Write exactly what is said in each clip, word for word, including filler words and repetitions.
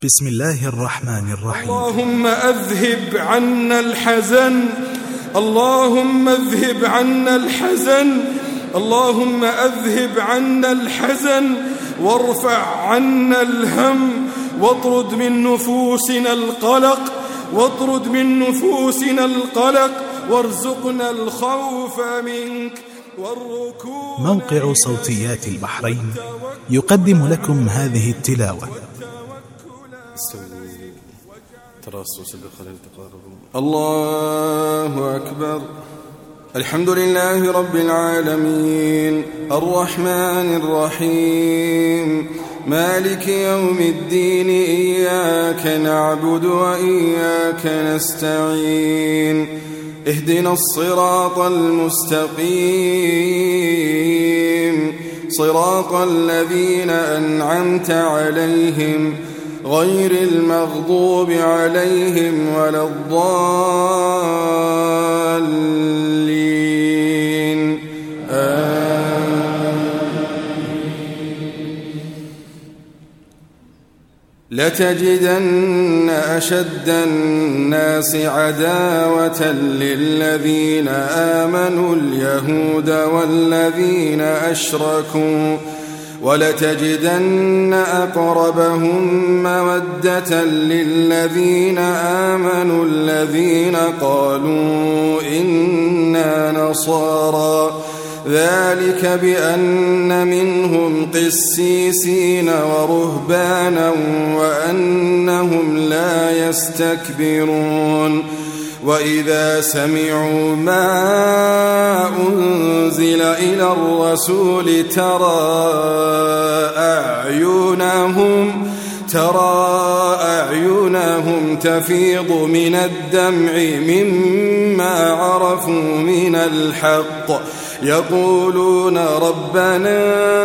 بسم الله الرحمن الرحيم. اللهم أذهب عنا الحزن، اللهم اذهب عنا الحزن، اللهم أذهب عنا الحزن وارفع عنا الهم، واطرد من نفوسنا القلق، واطرد من نفوسنا القلق، وارزقنا الخوف منك والركوع. موقع صوتيات البحرين يقدم لكم هذه التلاوة. ترصص بخلال تقارب. الله أكبر. الحمد لله رب العالمين، الرحمن الرحيم، مالك يوم الدين، إياك نعبد وإياك نستعين، اهدنا الصراط المستقيم، صراط الذين أنعمت عليهم غير المغضوب عليهم ولا الضالين، آمين. لتجدن أشد الناس عداوة للذين آمنوا اليهود والذين أشركوا، ولتجدن أقربهم مودة للذين آمنوا الذين قالوا إنا نصارى، ذلك بأن منهم قسيسين ورهبانا وأنهم لا يستكبرون. وإذا سمعوا ما أنزل إلى الرسول ترى أعينهم ترى أعينهم تفيض من الدمع مما عرفوا من الحق، يقولون ربنا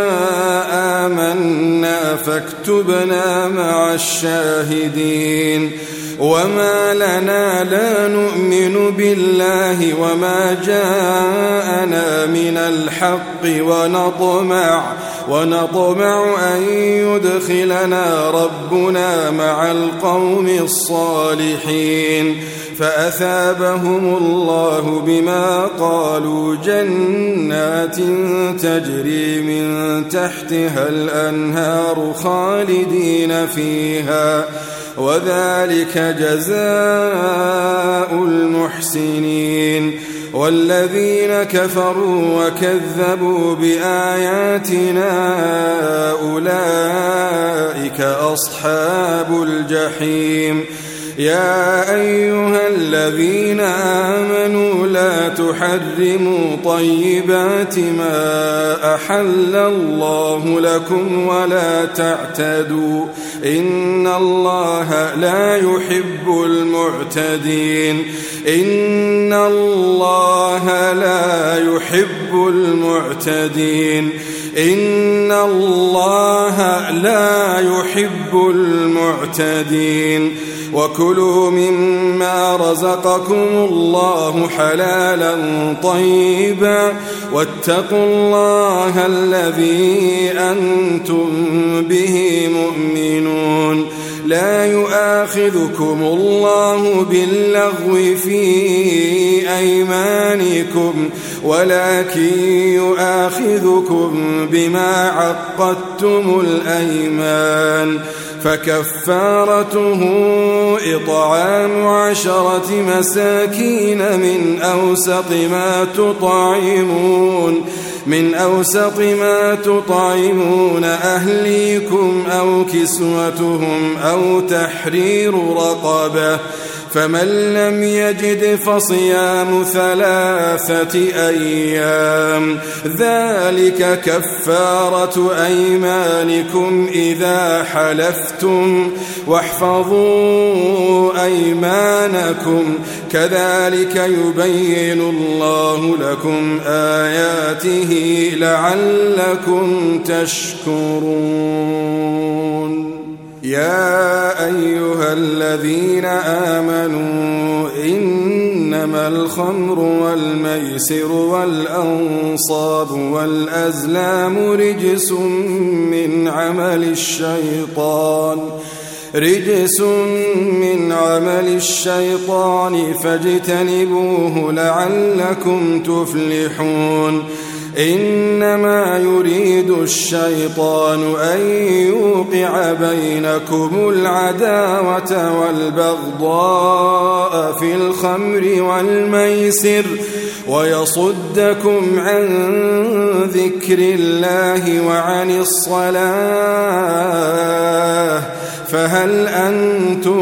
آمنا فاكتبنا مع الشاهدين. وما لنا لا نؤمن بالله وما جاءنا من الحق ونطمع ونطمع أن يدخلنا ربنا مع القوم الصالحين، فأثابهم الله بما قالوا جنات تجري من تحتها الأنهار خالدين فيها، وذلك جزاء المحسنين. والذين كفروا وكذبوا بآياتنا أولئك أصحاب الجحيم. يا أيها الذين آمنوا لا تحرموا طيبات ما أحل الله لكم ولا تعتدوا، إن الله لا يحب المعتدين إن الله لا يحب المعتدين إن الله لا يحب المعتدين. وكلوا مما رزقكم الله حلالا طيبا، واتقوا الله الذي أنتم به مؤمنون. لا يؤاخذكم الله باللغو في أيمانكم، ولكن يؤاخذكم بما عقدتم الأيمان، فكفارته إطعام عشرة مساكين من أوسط ما تطعمون من أوسط ما تطعمون أهليكم أو كسوتهم أو تحرير رقبة، فمن لم يجد فصيام ثلاثة أيام، ذلك كفارة أيمانكم إذا حلفتم، واحفظوا أيمانكم، كذلك يبين الله لكم آياته لعلكم تشكرون. يا أيها الذين آمنوا إنما الخمر والميسر والأنصاب والأزلام رجس من عمل الشيطان رجس من عمل الشيطان فاجتنبوه لعلكم تفلحون إنما يريد الشيطان أن يوقع بينكم العداوة والبغضاء في الخمر والميسر ويصدكم عن ذكر الله وعن الصلاة فهل أنتم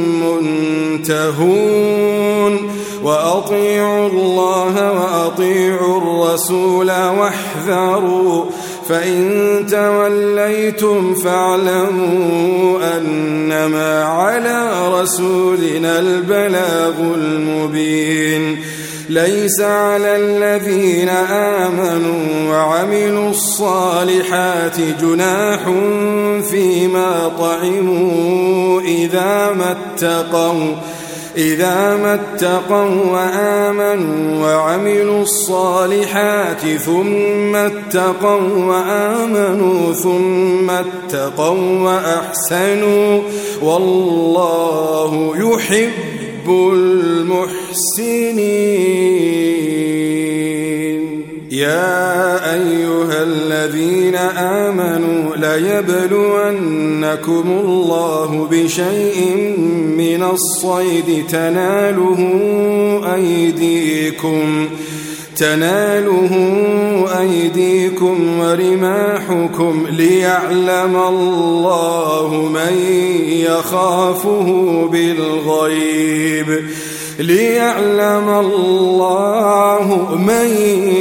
منتهون وأطيعوا الله وأطيعوا الرسول واحذروا فإن توليتم فاعلموا أنما على رسولنا البلاغ المبين ليس على الذين آمنوا وعملوا الصالحات جناح فيما طعموا إذا ما اتقوا إذا ما اتقوا وآمنوا وعملوا الصالحات ثم اتقوا وآمنوا ثم اتقوا وأحسنوا والله يحب المحسنين يا أيها الذين آمنوا ليبلونكم الله بشيء من الصيد تناله أيديكم تناله أيديكم ورماحكم ليعلم الله من يخافه بالغيب ليعلم الله من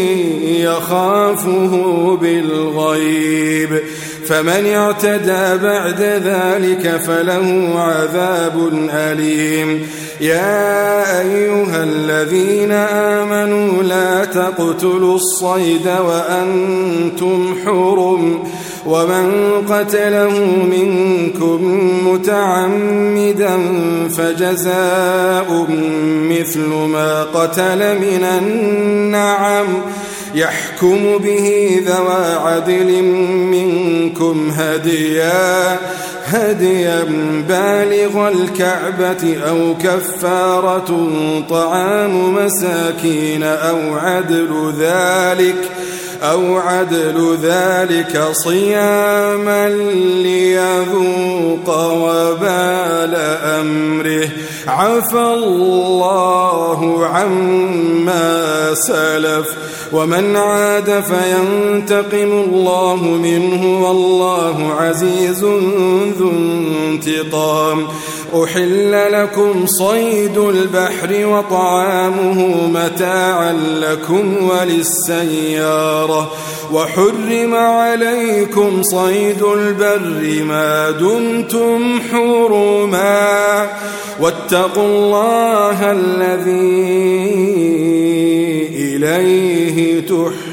يخافه بالغيب فمن اعتدى بعد ذلك فله عذاب أليم يا أيها الذين آمنوا لا تقتلوا الصيد وأنتم حرم ومن قتله منكم متعمدا فجزاء مثل ما قتل من النعم يحكم به ذوى عدل منكم هديا هديا بالغ الكعبة أو كفارة طعام مساكين أو عدل ذلك أو عدل ذلك صياما ليذوق وبال أمره عفى الله عما سلف ومن عاد فينتقم الله منه والله عزيز ذو انتقام أحل لكم صيد البحر وطعامه متاعا لكم وللسيارة وحرم عليكم صيد البر ما دمتم حرما واتقوا الله الذي إليه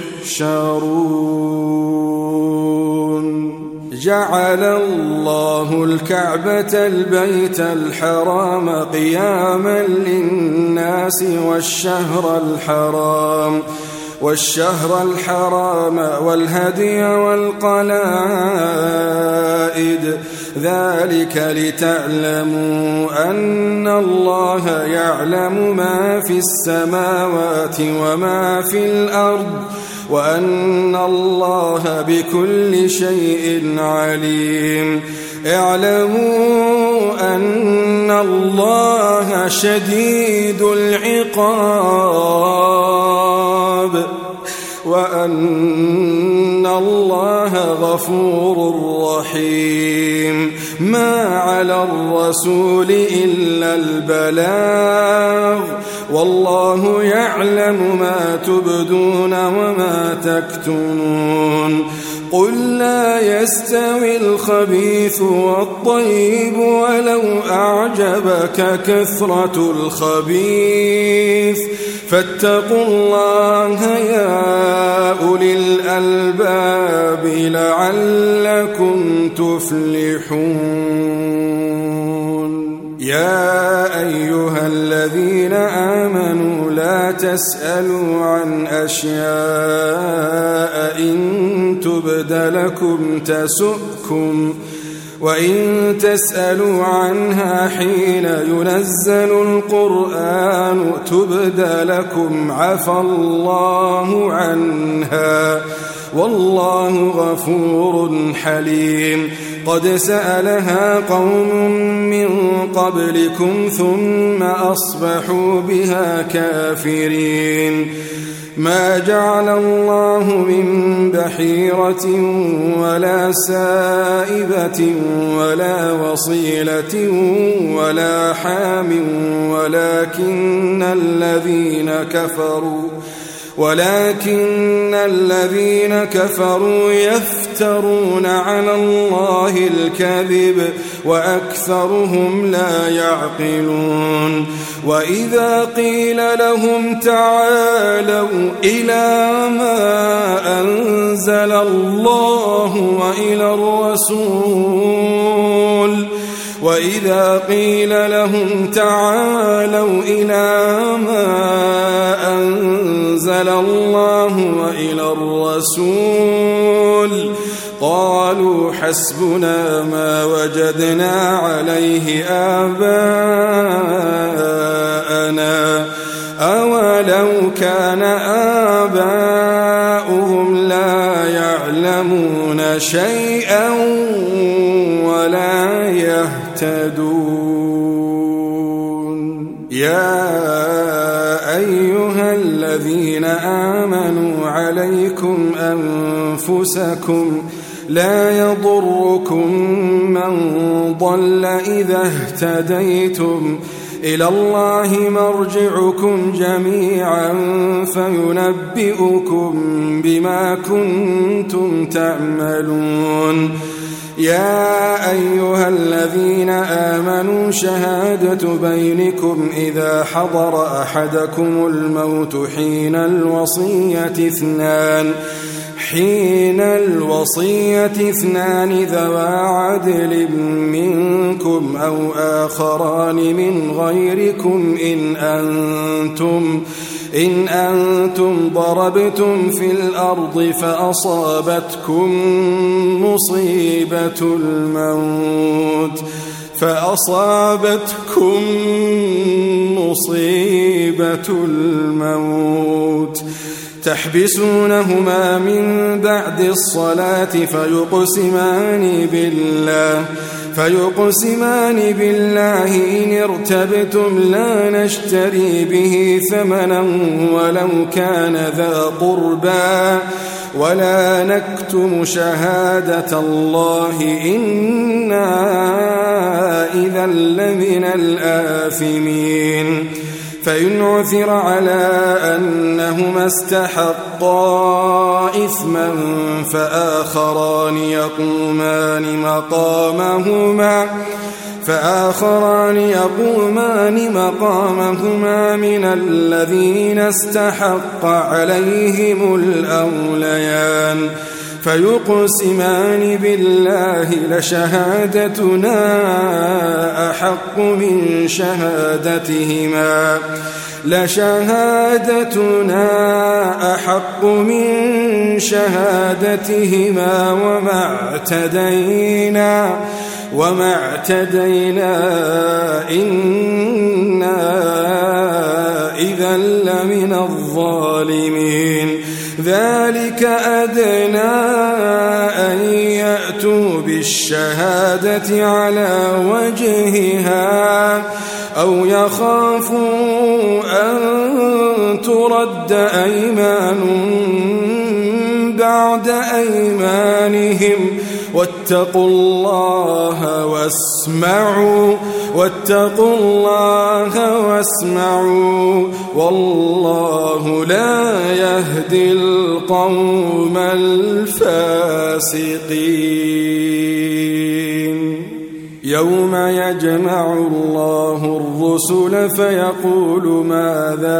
تحشرون جعل الله الكعبة البيت الحرام قياما للناس والشهر الحرام والشهر الحرام والهدي والقلائد ذلك لتعلموا أن الله يعلم ما في السماوات وما في الأرض وأن الله بكل شيء عليم اعلموا أن الله شديد العقاب وأن الله غفور رحيم ما على الرسول إلا البلاغ والله يعلم ما تبدون وما تكتمون قل لا يستوي الخبيث والطيب ولو أعجبك كثرة الخبيث فاتقوا الله يا أولي الألباب لعلكم تفلحون يا أيها الذين آمنوا لا تسألوا عن أشياء إن تبد لكم تسؤكم وإن تسألوا عنها حين ينزل القرآن تبد لكم عفى الله عنها والله غفور حليم. قد سألها قوم من قبلكم ثم أصبحوا بها كافرين. ما جعل الله من بحيرة ولا سائبة ولا وصيلة ولا حام ولكن الذين كفروا ولكن الذين كفروا يفترون على الله الكذب وأكثرهم لا يعقلون. وإذا قيل لهم تعالوا إلى ما أنزل الله وإلى الرسول وإذا قيل لهم تعالوا إلى ما أنزل الله وإلى الرسول قالوا حسبنا ما وجدنا عليه آباءنا أولو كان آباؤهم لا يعلمون شيئا ولا يهتدون. يا أيها الذين آمنوا عليكم أنفسكم لا يضركم من ضل إذا اهتديتم إلى الله مرجعكم جميعا فينبئكم بما كنتم تعملون. يا أيها الذين آمنوا شهادة بينكم إذا حضر أحدكم الموت حين الوصية اثنان حين الوصية اثنان ذوى عدل منكم أو آخران من غيركم إن أنتم إن أنتم ضربتم في الأرض فأصابتكم مصيبة الموت فأصابتكم مصيبة الموت تحبسونهما من بعد الصلاة فيقسمان بالله فيقسمان بالله إن ارتبتم لا نشتري به ثمنا ولو كان ذا قربى ولا نكتم شهادة الله إنا إذا لمن الآثمين. فإن عثر على أنهما استحقا إثما فآخران يقومان مقامهما فآخران يقومان مقامهما من الذين استحق عليهم الأوليان فيقسمان بالله لشهادتنا أحق من شهادتهما لشهادتنا أحق من شهادتهما وما اعتدينا وما اعتدينا إنا إذا لمن الظالمين. ذلك أدنى أن يأتوا بالشهادة على وجهها أو يخافوا أن ترد أيمان بعد أيمانهم واتقوا الله واسمعوا واتقوا الله واسمعوا والله لا يهدي القوم الفاسقين. يوم يجمع الله الرسل فيقول ماذا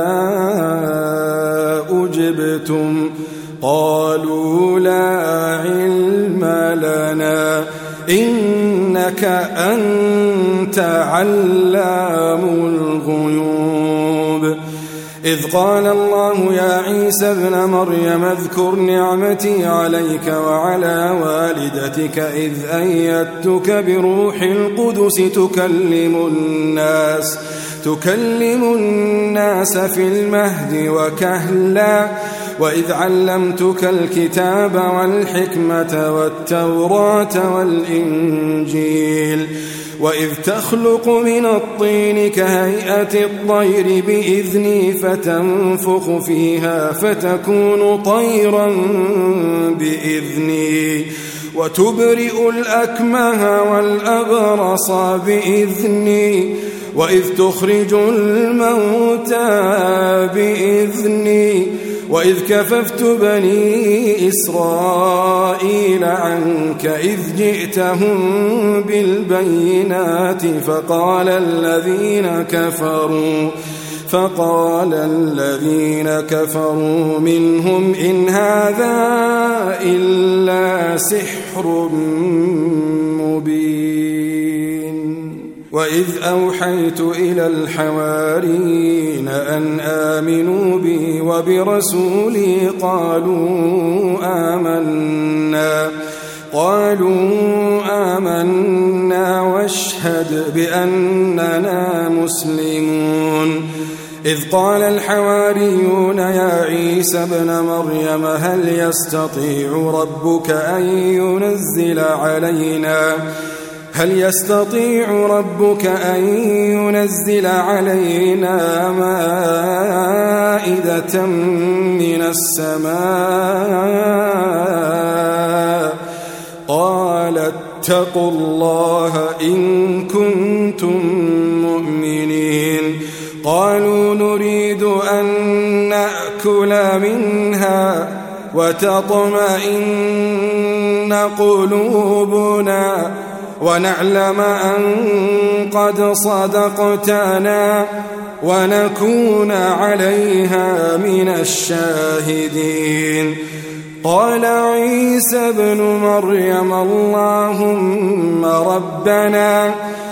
أجبتم قالوا لا علم لنا إنك أنت علام الغيوب. إذ قال الله يا عيسى ابن مريم اذكر نعمتي عليك وعلى والدتك إذ أيدتك بروح القدس تكلم الناس تكلم الناس في المهد وكهلا وإذ علمتك الكتاب والحكمة والتوراة والإنجيل وإذ تخلق من الطين كهيئة الطير بإذني فتنفخ فيها فتكون طيرا بإذني وتبرئ الأكمه والأبرص بإذني وإذ تخرج الموتى بإذني وإذ كففت بني إسرائيل عنك إذ جئتهم بالبينات فقال الذين كفروا فقال الذين كفروا منهم إن هذا إلا سحر مبين. وإذ أوحيت إلى الحواريين أن آمنوا بي وبرسولي قالوا آمنا قالوا آمنا واشهد بأننا مسلمون. إذ قال الحواريون يا عيسى ابن مريم هل يستطيع ربك أن ينزل علينا هل يستطيع ربك أن ينزل علينا مائدة من السماء قال اتقوا الله إن كنتم مؤمنين. قالوا نريد أن نأكل منها وتطمئن قلوبنا ونعلم أن قد صدقتنا ونكون عليها من الشاهدين. قال عيسى ابن مريم اللهم ربنا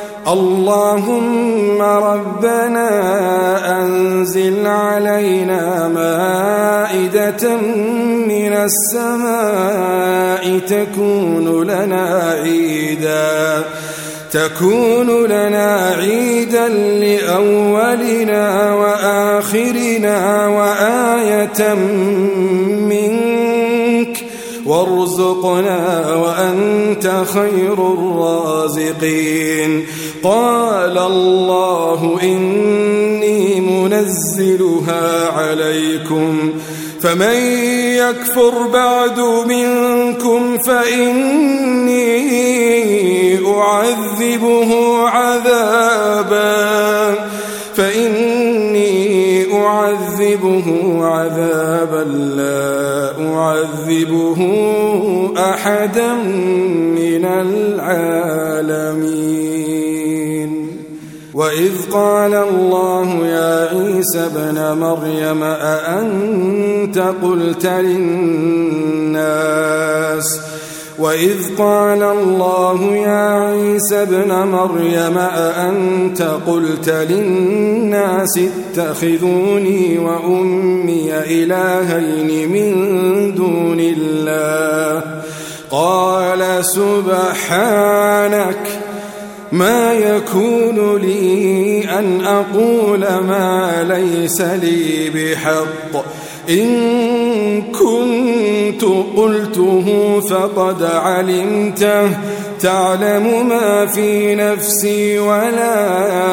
اللهم ربنا أنزل علينا مائدة من السماء تكون لنا عيدا تكون لنا عيدا لأولنا وآخرنا وآية منك وارزقنا وأنت خير الرازقين. قال الله إني منزلها عليكم فمن يكفر بعد منكم فإني أعذبه عذابا فإني أعذبه عذابا لا أعذبه أحدا من العالمين. وإذ قال الله يا عيسى ابن مريم أأنت قلت للناس وإذ قال الله يا عيسى ابن مريم أأنت قلت للناس اتخذوني وأمي إلهين من دون الله قال سبحانك ما يكون لي أن أقول ما ليس لي بحق إن كنت قلته فقد علمته تعلم ما في نفسي ولا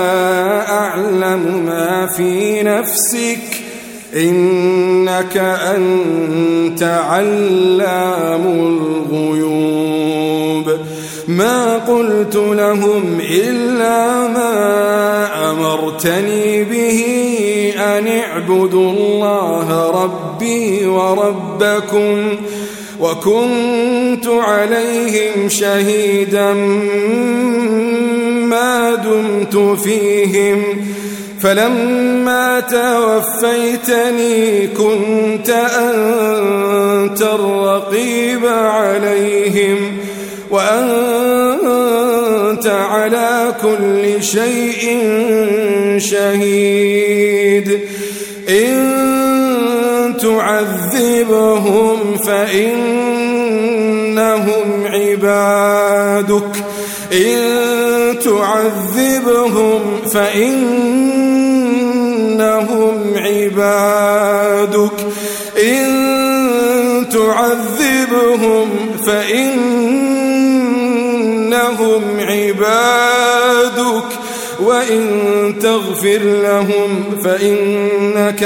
أعلم ما في نفسك إنك أنت علام الغيوب. ما قلت لهم إلا ما أمرتني به أن اعبدوا الله ربي وربكم وكنت عليهم شهيدا ما دمت فيهم فلما توفيتني كنت أنت الرقيب عليهم وأنت على كل شيء شهيد. إن تعذبهم فإنهم عبادك إن تعذبهم فإنهم عبادك إن تعذبهم فإنهم عبادك وإن تغفر لهم فإنك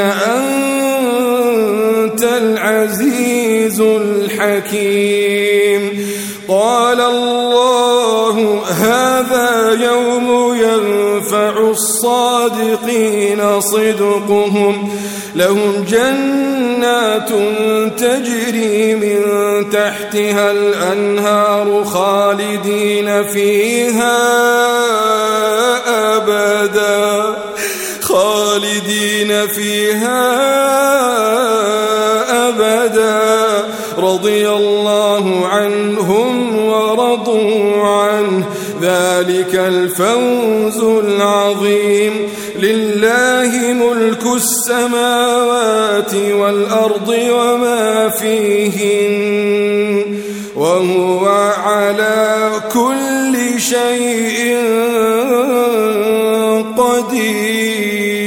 أنت العزيز الحكيم. قال الله هذا يوم ينفع الصادقين صدقهم لهم جنات تجري من تحتها الأنهار خالدين فيها أبدا خالدين فيها أبدا رضي الله عنهم ورضوا عنه ذلك الفوز العظيم. لله ملك السماوات والأرض وما فيهن وهو على كل شيء قدير.